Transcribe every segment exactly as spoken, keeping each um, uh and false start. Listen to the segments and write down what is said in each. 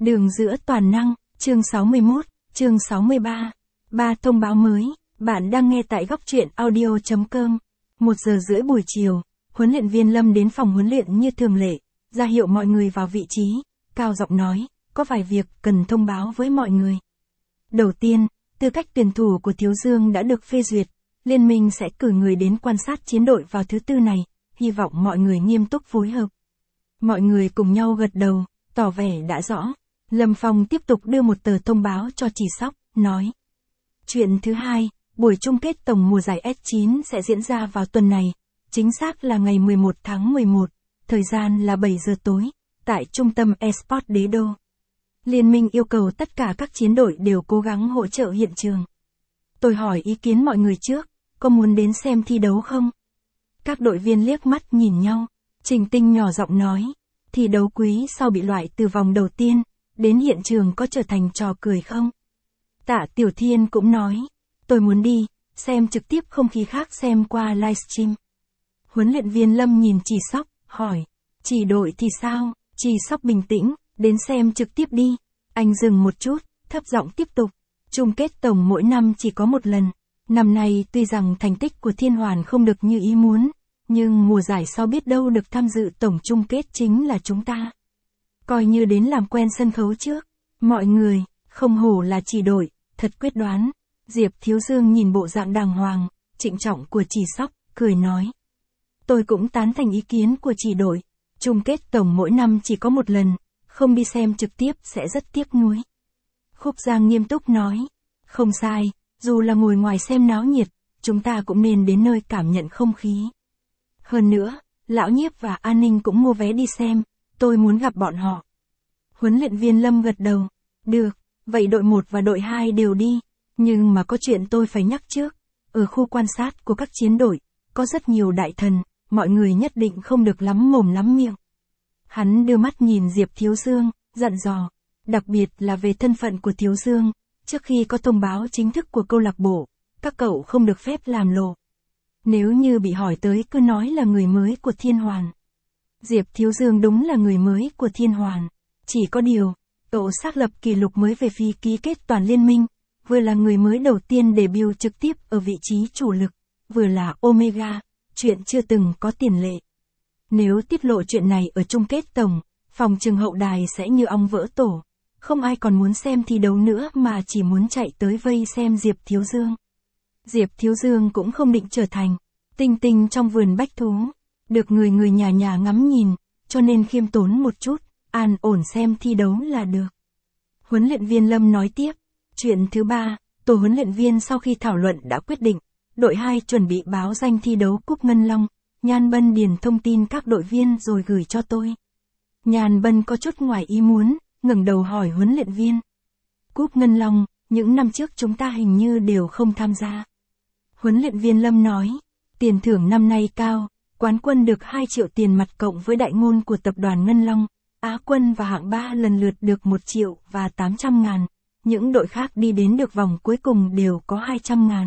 Đường giữa toàn năng, chương sáu mươi mốt, chương sáu mươi ba. Ba thông báo mới, bạn đang nghe tại góc truyện audio chấm com. Một giờ rưỡi buổi chiều, huấn luyện viên Lâm đến phòng huấn luyện như thường lệ, ra hiệu mọi người vào vị trí, cao giọng nói, có vài việc cần thông báo với mọi người. Đầu tiên, tư cách tuyển thủ của Thiếu Dương đã được phê duyệt, liên minh sẽ cử người đến quan sát chiến đội vào thứ tư này, hy vọng mọi người nghiêm túc phối hợp. Mọi người cùng nhau gật đầu, tỏ vẻ đã rõ. Lâm Phong tiếp tục đưa một tờ thông báo cho Chỉ Sóc, nói. Chuyện thứ hai, buổi chung kết tổng mùa giải S chín sẽ diễn ra vào tuần này, chính xác là ngày mười một tháng mười một, thời gian là bảy giờ tối, tại trung tâm Esports Đế Đô. Liên minh yêu cầu tất cả các chiến đội đều cố gắng hỗ trợ hiện trường. Tôi hỏi ý kiến mọi người trước, có muốn đến xem thi đấu không? Các đội viên liếc mắt nhìn nhau, Trình Tinh nhỏ giọng nói, thi đấu quý sau bị loại từ vòng đầu tiên, đến hiện trường có trở thành trò cười không? Tạ Tiểu Thiên cũng nói, tôi muốn đi, xem trực tiếp không khí khác xem qua livestream. Huấn luyện viên Lâm nhìn Chỉ Sóc, hỏi, chỉ đội thì sao? Chỉ Sóc bình tĩnh, đến xem trực tiếp đi. Anh dừng một chút, thấp giọng tiếp tục. Chung kết tổng mỗi năm chỉ có một lần. Năm nay tuy rằng thành tích của Thiên Hoàn không được như ý muốn, nhưng mùa giải sau biết đâu được tham dự tổng chung kết chính là chúng ta. Coi như đến làm quen sân khấu trước. Mọi người, không hổ là chỉ đội, thật quyết đoán. Diệp Thiếu Dương nhìn bộ dạng đàng hoàng, trịnh trọng của Chỉ Sóc, cười nói. Tôi cũng tán thành ý kiến của chỉ đội. Chung kết tổng mỗi năm chỉ có một lần, không đi xem trực tiếp sẽ rất tiếc nuối. Khúc Giang nghiêm túc nói. Không sai, dù là ngồi ngoài xem náo nhiệt, chúng ta cũng nên đến nơi cảm nhận không khí. Hơn nữa, Lão Nhiếp và An Ninh cũng mua vé đi xem, tôi muốn gặp bọn họ. Huấn luyện viên Lâm gật đầu. Được, vậy đội một và đội hai đều đi. Nhưng mà có chuyện tôi phải nhắc trước. Ở khu quan sát của các chiến đội, có rất nhiều đại thần, mọi người nhất định không được lắm mồm lắm miệng. Hắn đưa mắt nhìn Diệp Thiếu Dương, dặn dò. Đặc biệt là về thân phận của Thiếu Dương, trước khi có thông báo chính thức của câu lạc bộ, các cậu không được phép làm lộ. Nếu như bị hỏi tới cứ nói là người mới của Thiên Hoàn. Diệp Thiếu Dương đúng là người mới của Thiên Hoàn. Chỉ có điều, cậu xác lập kỷ lục mới về phi ký kết toàn liên minh, vừa là người mới đầu tiên debut trực tiếp ở vị trí chủ lực, vừa là Omega, chuyện chưa từng có tiền lệ. Nếu tiết lộ chuyện này ở chung kết tổng, phòng trường hậu đài sẽ như ong vỡ tổ. Không ai còn muốn xem thi đấu nữa mà chỉ muốn chạy tới vây xem Diệp Thiếu Dương. Diệp Thiếu Dương cũng không định trở thành tinh tinh trong vườn bách thú, được người người nhà nhà ngắm nhìn, cho nên khiêm tốn một chút, an ổn xem thi đấu là được. Huấn luyện viên Lâm nói tiếp, chuyện thứ ba, tổ huấn luyện viên sau khi thảo luận đã quyết định, đội hai chuẩn bị báo danh thi đấu Cúp Ngân Long, Nhan Bân điền thông tin các đội viên rồi gửi cho tôi. Nhan Bân có chút ngoài ý muốn, ngẩng đầu hỏi huấn luyện viên. Cúp Ngân Long, những năm trước chúng ta hình như đều không tham gia. Huấn luyện viên Lâm nói, tiền thưởng năm nay cao, quán quân được hai triệu tiền mặt cộng với đại ngôn của tập đoàn Ngân Long, Á quân và hạng ba lần lượt được một triệu và tám trăm ngàn, những đội khác đi đến được vòng cuối cùng đều có hai trăm ngàn.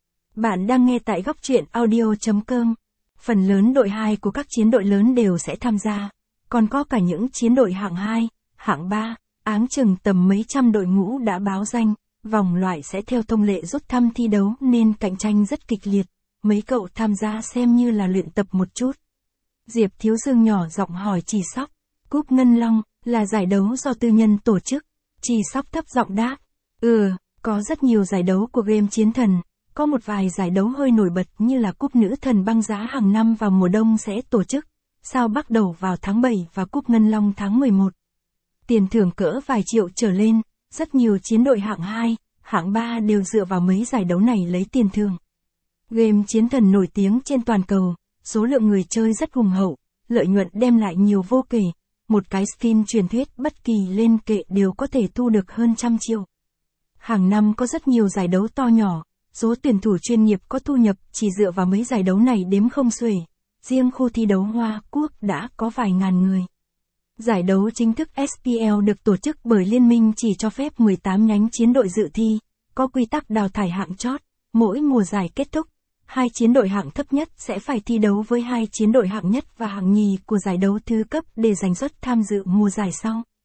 Bạn đang nghe tại góc truyện audio chấm com. Phần lớn đội hai của các chiến đội lớn đều sẽ tham gia, còn có cả những chiến đội hạng hai, hạng ba, áng chừng tầm mấy trăm đội ngũ đã báo danh, vòng loại sẽ theo thông lệ rút thăm thi đấu nên cạnh tranh rất kịch liệt, mấy cậu tham gia xem như là luyện tập một chút. Diệp Thiếu Dương nhỏ giọng hỏi Chỉ Sóc, Cúp Ngân Long là giải đấu do tư nhân tổ chức. Chỉ Sóc thấp giọng đáp, ừ, có rất nhiều giải đấu của game chiến thần. Có một vài giải đấu hơi nổi bật như là Cúp Nữ Thần Băng Giá hàng năm vào mùa đông sẽ tổ chức, sao bắt đầu vào tháng bảy và Cúp Ngân Long tháng mười một. Tiền thưởng cỡ vài triệu trở lên, rất nhiều chiến đội hạng hai, hạng ba đều dựa vào mấy giải đấu này lấy tiền thưởng. Game chiến thần nổi tiếng trên toàn cầu, số lượng người chơi rất hùng hậu, lợi nhuận đem lại nhiều vô kể, một cái skin truyền thuyết bất kỳ lên kệ đều có thể thu được hơn trăm triệu. Hàng năm có rất nhiều giải đấu to nhỏ. Số tuyển thủ chuyên nghiệp có thu nhập chỉ dựa vào mấy giải đấu này đếm không xuể. Riêng khu thi đấu Hoa Quốc đã có vài ngàn người. Giải đấu chính thức ét pê lờ được tổ chức bởi liên minh chỉ cho phép mười tám nhánh chiến đội dự thi, có quy tắc đào thải hạng chót. Mỗi mùa giải kết thúc, hai chiến đội hạng thấp nhất sẽ phải thi đấu với hai chiến đội hạng nhất và hạng nhì của giải đấu thứ cấp để giành suất tham dự mùa giải sau.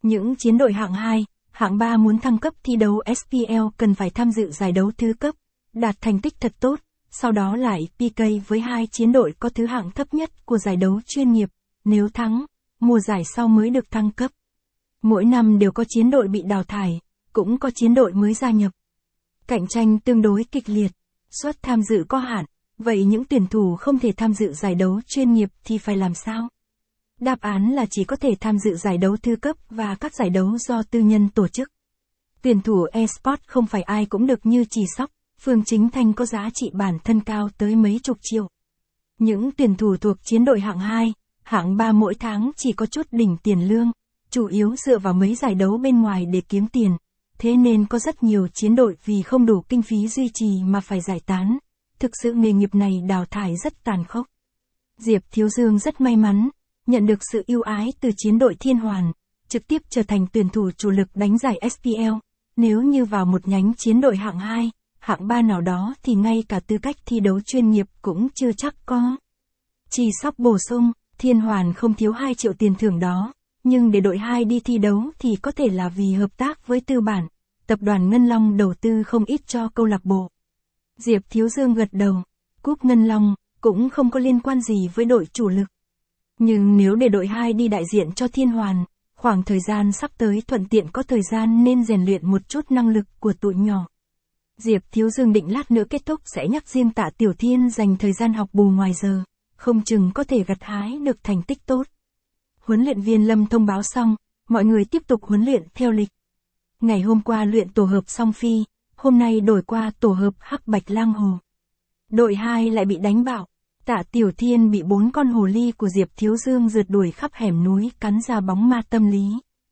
Những chiến đội hạng hai, hạng ba muốn thăng cấp thi đấu ét pê lờ cần phải tham dự giải đấu thứ cấp, đạt thành tích thật tốt, sau đó lại pê ca với hai chiến đội có thứ hạng thấp nhất của giải đấu chuyên nghiệp, nếu thắng, mùa giải sau mới được thăng cấp. Mỗi năm đều có chiến đội bị đào thải, cũng có chiến đội mới gia nhập. Cạnh tranh tương đối kịch liệt, suất tham dự có hạn, vậy những tuyển thủ không thể tham dự giải đấu chuyên nghiệp thì phải làm sao? Đáp án là chỉ có thể tham dự giải đấu thứ cấp và các giải đấu do tư nhân tổ chức. Tuyển thủ eSports không phải ai cũng được như Chỉ Sóc, Phương Chính Thanh có giá trị bản thân cao tới mấy chục triệu. Những tuyển thủ thuộc chiến đội hạng hai, hạng ba mỗi tháng chỉ có chút đỉnh tiền lương, chủ yếu dựa vào mấy giải đấu bên ngoài để kiếm tiền. Thế nên có rất nhiều chiến đội vì không đủ kinh phí duy trì mà phải giải tán. Thực sự nghề nghiệp này đào thải rất tàn khốc. Diệp Thiếu Dương rất may mắn, nhận được sự ưu ái từ chiến đội Thiên Hoàn, trực tiếp trở thành tuyển thủ chủ lực đánh giải ét pê lờ. Nếu như vào một nhánh chiến đội hạng hai, hạng ba nào đó thì ngay cả tư cách thi đấu chuyên nghiệp cũng chưa chắc có. Chỉ Sóc bổ sung, Thiên Hoàn không thiếu hai triệu tiền thưởng đó, nhưng để đội hai đi thi đấu thì có thể là vì hợp tác với tư bản, tập đoàn Ngân Long đầu tư không ít cho câu lạc bộ. Diệp Thiếu Dương gật đầu, cúp Ngân Long cũng không có liên quan gì với đội chủ lực. Nhưng nếu để đội hai đi đại diện cho Thiên Hoàn, khoảng thời gian sắp tới thuận tiện có thời gian nên rèn luyện một chút năng lực của tụi nhỏ. Diệp Thiếu Dương định lát nữa kết thúc sẽ nhắc riêng Tạ Tiểu Thiên dành thời gian học bù ngoài giờ, không chừng có thể gặt hái được thành tích tốt. Huấn luyện viên Lâm thông báo xong, mọi người tiếp tục huấn luyện theo lịch. Ngày hôm qua luyện tổ hợp Song Phi, hôm nay đổi qua tổ hợp Hắc Bạch Lang Hồ. Đội hai lại bị đánh bạo, Tạ Tiểu Thiên bị bốn con hồ ly của Diệp Thiếu Dương rượt đuổi khắp hẻm núi cắn ra bóng ma tâm lý.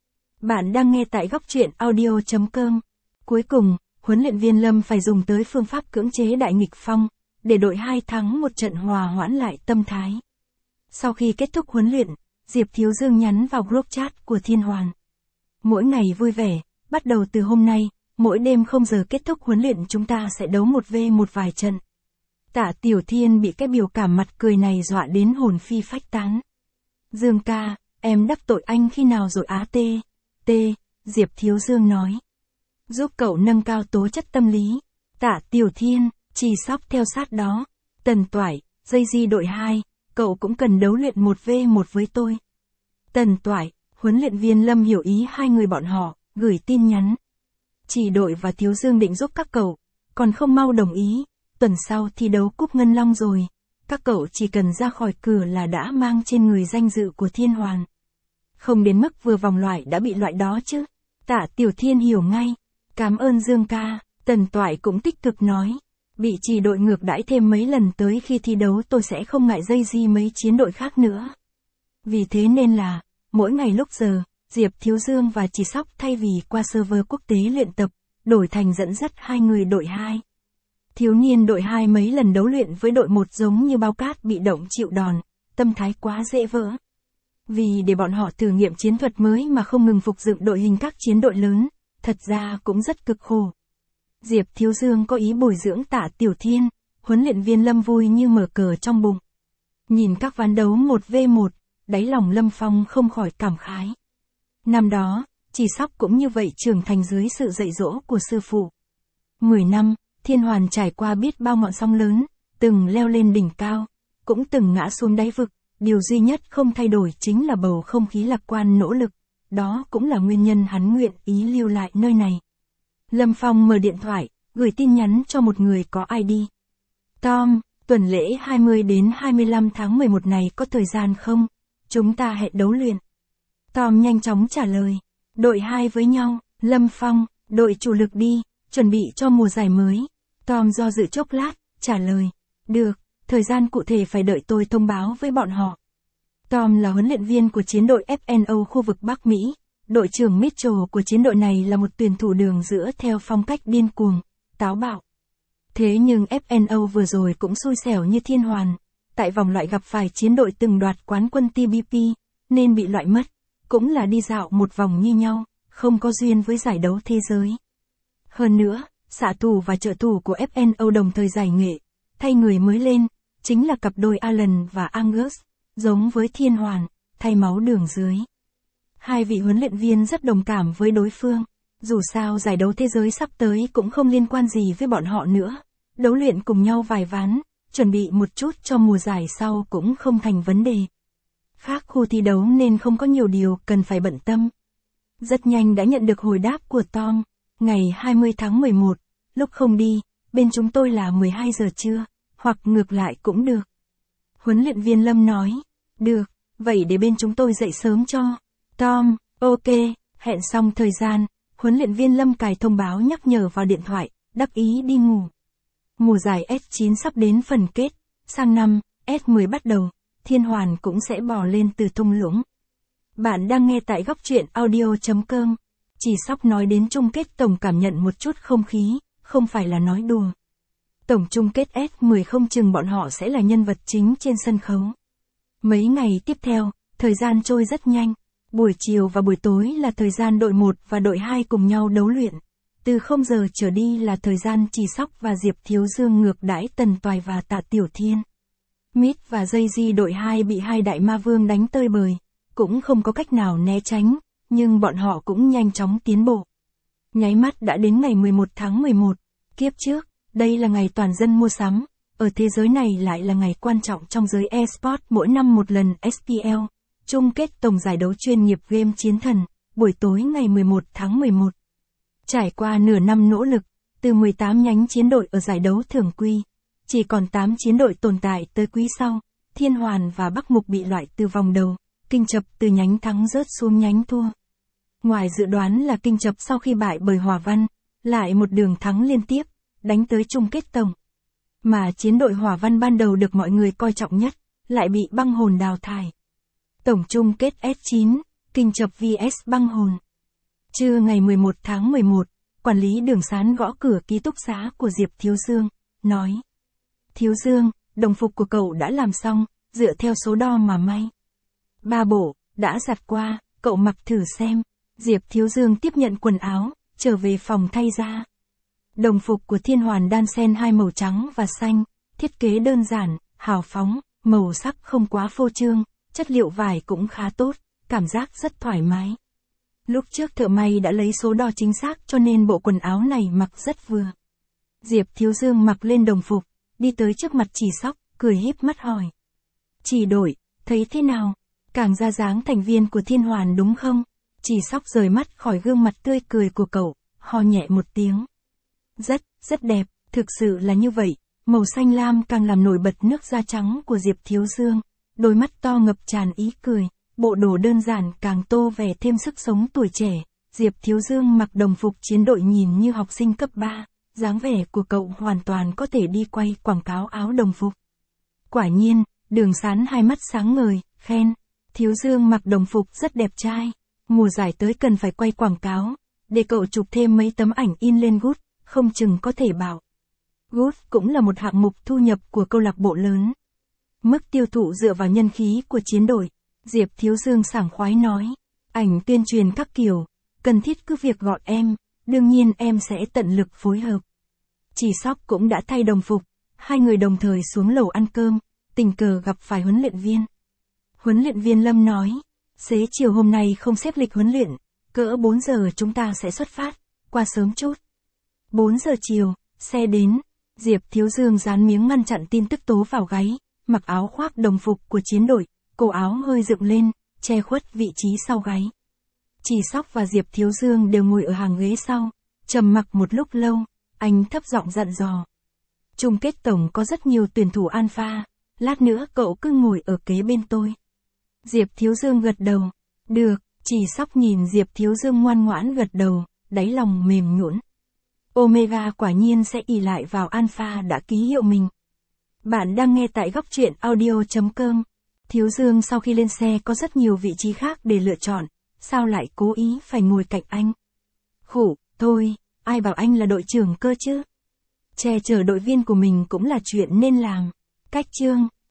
Bạn đang nghe tại góc truyện audio chấm com. Cuối cùng, huấn luyện viên Lâm phải dùng tới phương pháp cưỡng chế đại nghịch phong, để đội hai thắng một trận hòa hoãn lại tâm thái. Sau khi kết thúc huấn luyện, Diệp Thiếu Dương nhắn vào group chat của Thiên Hoàn. Mỗi ngày vui vẻ, bắt đầu từ hôm nay, mỗi đêm không giờ kết thúc huấn luyện chúng ta sẽ đấu một v một vài trận. Tạ Tiểu Thiên bị cái biểu cảm mặt cười này dọa đến hồn phi phách tán. Dương ca, em đắc tội anh khi nào rồi á tê? Tê, Diệp Thiếu Dương nói. Giúp cậu nâng cao tố chất tâm lý. Tạ Tiểu Thiên, Chỉ Sóc theo sát đó. Tần Toải, dây di đội hai, cậu cũng cần đấu luyện một v một với tôi. Tần Toải, huấn luyện viên Lâm hiểu ý hai người bọn họ, gửi tin nhắn. Chỉ đội và Thiếu Dương định giúp các cậu, còn không mau đồng ý. Tuần sau thi đấu cúp Ngân Long rồi, các cậu chỉ cần ra khỏi cửa là đã mang trên người danh dự của Thiên Hoàn. Không đến mức vừa vòng loại đã bị loại đó chứ. Tạ Tiểu Thiên hiểu ngay. Cảm ơn Dương ca, Tần Toải cũng tích cực nói. Bị Chỉ đội ngược đãi thêm mấy lần tới khi thi đấu tôi sẽ không ngại dây di mấy chiến đội khác nữa. Vì thế nên là, mỗi ngày lúc giờ, Diệp Thiếu Dương và Chỉ Sóc thay vì qua server quốc tế luyện tập, đổi thành dẫn dắt hai người đội hai. Thiếu niên đội hai mấy lần đấu luyện với đội một giống như bao cát bị động chịu đòn, tâm thái quá dễ vỡ. Vì để bọn họ thử nghiệm chiến thuật mới mà không ngừng phục dựng đội hình các chiến đội lớn, thật ra cũng rất cực khổ. Diệp Thiếu Dương có ý bồi dưỡng Tạ Tiểu Thiên, huấn luyện viên Lâm vui như mở cờ trong bụng. Nhìn các ván đấu một v một, đáy lòng Lâm Phong không khỏi cảm khái. Năm đó, Chỉ Sóc cũng như vậy trưởng thành dưới sự dạy dỗ của sư phụ. Mười năm, Thiên Hoàn trải qua biết bao ngọn sóng lớn, từng leo lên đỉnh cao, cũng từng ngã xuống đáy vực, điều duy nhất không thay đổi chính là bầu không khí lạc quan nỗ lực, đó cũng là nguyên nhân hắn nguyện ý lưu lại nơi này. Lâm Phong mở điện thoại, gửi tin nhắn cho một người có i đê. Tom, tuần lễ hai mươi đến hai mươi lăm tháng mười một này có thời gian không? Chúng ta hẹn đấu luyện. Tom nhanh chóng trả lời. Đội hai với nhau, Lâm Phong, đội chủ lực đi, chuẩn bị cho mùa giải mới. Tom do dự chốc lát, trả lời. Được, thời gian cụ thể phải đợi tôi thông báo với bọn họ. Tom là huấn luyện viên của chiến đội ép en ô khu vực Bắc Mỹ. Đội trưởng Mitchell của chiến đội này là một tuyển thủ đường giữa theo phong cách điên cuồng, táo bạo. Thế nhưng ép en ô vừa rồi cũng xui xẻo như Thiên Hoàn. Tại vòng loại gặp phải chiến đội từng đoạt quán quân tê bê pê, nên bị loại mất. Cũng là đi dạo một vòng như nhau, không có duyên với giải đấu thế giới. Hơn nữa, xạ thủ và trợ thủ của ép en ô đồng thời giải nghệ, thay người mới lên, chính là cặp đôi Alan và Angus, giống với Thiên Hoàn, thay máu đường dưới. Hai vị huấn luyện viên rất đồng cảm với đối phương. Dù sao giải đấu thế giới sắp tới cũng không liên quan gì với bọn họ nữa. Đấu luyện cùng nhau vài ván, chuẩn bị một chút cho mùa giải sau cũng không thành vấn đề. Khác khu thi đấu nên không có nhiều điều cần phải bận tâm. Rất nhanh đã nhận được hồi đáp của Tom. Ngày hai mươi tháng mười một, lúc không đi, bên chúng tôi là mười hai giờ trưa, hoặc ngược lại cũng được. Huấn luyện viên Lâm nói, được, vậy để bên chúng tôi dậy sớm cho. Tom, ok, hẹn xong thời gian, huấn luyện viên Lâm cài thông báo nhắc nhở vào điện thoại, đắc ý đi ngủ. Mùa giải S chín sắp đến phần kết, sang năm, S mười bắt đầu, Thiên Hoàn cũng sẽ bò lên từ thung lũng. Bạn đang nghe tại góc truyện audio chấm com. Chỉ sóc nói đến chung kết tổng cảm nhận một chút không khí, không phải là nói đùa. Tổng chung kết S mười không chừng bọn họ sẽ là nhân vật chính trên sân khấu. Mấy ngày tiếp theo, thời gian trôi rất nhanh. Buổi chiều và buổi tối là thời gian đội một và đội hai cùng nhau đấu luyện. Từ không giờ trở đi là thời gian Chỉ Sóc và Diệp Thiếu Dương ngược đãi Tần Toài và Tạ Tiểu Thiên. Mít và Jay-Z đội hai bị hai đại ma vương đánh tơi bời, cũng không có cách nào né tránh, nhưng bọn họ cũng nhanh chóng tiến bộ. Nháy mắt đã đến ngày mười một tháng mười một, kiếp trước, đây là ngày toàn dân mua sắm, ở thế giới này lại là ngày quan trọng trong giới eSports mỗi năm một lần ét pê lờ, chung kết tổng giải đấu chuyên nghiệp game chiến thần, buổi tối ngày mười một tháng mười một. Trải qua nửa năm nỗ lực, từ mười tám nhánh chiến đội ở giải đấu thường quy, chỉ còn tám chiến đội tồn tại tới quý sau, Thiên Hoàn và Bắc Mục bị loại từ vòng đầu, Kinh Chập từ nhánh thắng rớt xuống nhánh thua. Ngoài dự đoán là Kinh Chập sau khi bại bởi Hòa Văn, lại một đường thắng liên tiếp, đánh tới chung kết tổng. Mà chiến đội Hòa Văn ban đầu được mọi người coi trọng nhất, lại bị Băng Hồn đào thải. Tổng chung kết S chín, Kinh Chập vs Băng Hồn. Trưa ngày mười một tháng mười một, quản lý Đường Sán gõ cửa ký túc xá của Diệp Thiếu Dương, nói: Thiếu Dương, đồng phục của cậu đã làm xong, dựa theo số đo mà may. Ba bộ, đã giặt qua, cậu mặc thử xem. Diệp Thiếu Dương tiếp nhận quần áo, trở về phòng thay ra. Đồng phục của Thiên Hoàn đan xen hai màu trắng và xanh, thiết kế đơn giản, hào phóng, màu sắc không quá phô trương, chất liệu vải cũng khá tốt, cảm giác rất thoải mái. Lúc trước thợ may đã lấy số đo chính xác cho nên bộ quần áo này mặc rất vừa. Diệp Thiếu Dương mặc lên đồng phục, đi tới trước mặt Chỉ Sóc, cười híp mắt hỏi: Chỉ đội, thấy thế nào? Càng ra dáng thành viên của Thiên Hoàn đúng không? Chỉ Sóc rời mắt khỏi gương mặt tươi cười của cậu, ho nhẹ một tiếng. Rất, rất đẹp, thực sự là như vậy. Màu xanh lam càng làm nổi bật nước da trắng của Diệp Thiếu Dương, đôi mắt to ngập tràn ý cười, bộ đồ đơn giản càng tô vẻ thêm sức sống tuổi trẻ. Diệp Thiếu Dương mặc đồng phục chiến đội nhìn như học sinh cấp ba, dáng vẻ của cậu hoàn toàn có thể đi quay quảng cáo áo đồng phục. Quả nhiên, Đường Sán hai mắt sáng ngời, khen: Thiếu Dương mặc đồng phục rất đẹp trai, mùa giải tới cần phải quay quảng cáo, để cậu chụp thêm mấy tấm ảnh in lên Good, không chừng có thể bảo. Good cũng là một hạng mục thu nhập của câu lạc bộ lớn. Mức tiêu thụ dựa vào nhân khí của chiến đội. Diệp Thiếu Dương sảng khoái nói: ảnh tuyên truyền các kiểu, cần thiết cứ việc gọi em, đương nhiên em sẽ tận lực phối hợp. Chỉ Sóc cũng đã thay đồng phục, hai người đồng thời xuống lầu ăn cơm, tình cờ gặp phải huấn luyện viên. Huấn luyện viên Lâm nói: xế chiều hôm nay không xếp lịch huấn luyện, cỡ bốn giờ chúng ta sẽ xuất phát, qua sớm chút. bốn giờ chiều, xe đến, Diệp Thiếu Dương dán miếng ngăn chặn tin tức tố vào gáy, mặc áo khoác đồng phục của chiến đội, cổ áo hơi dựng lên, che khuất vị trí sau gáy. Chỉ Sóc và Diệp Thiếu Dương đều ngồi ở hàng ghế sau, trầm mặc một lúc lâu, anh thấp giọng dặn dò: chung kết tổng có rất nhiều tuyển thủ alpha, lát nữa cậu cứ ngồi ở kế bên tôi. Diệp Thiếu Dương gật đầu. Được. Chỉ Sóc nhìn Diệp Thiếu Dương ngoan ngoãn gật đầu, đáy lòng mềm nhũn. Omega quả nhiên sẽ ỷ lại vào alpha đã ký hiệu mình. Bạn đang nghe tại góc truyện audio chấm com. Thiếu Dương sau khi lên xe có rất nhiều vị trí khác để lựa chọn, sao lại cố ý phải ngồi cạnh anh? Khủ, thôi, ai bảo anh là đội trưởng cơ chứ? Che chở đội viên của mình cũng là chuyện nên làm. Cách chương.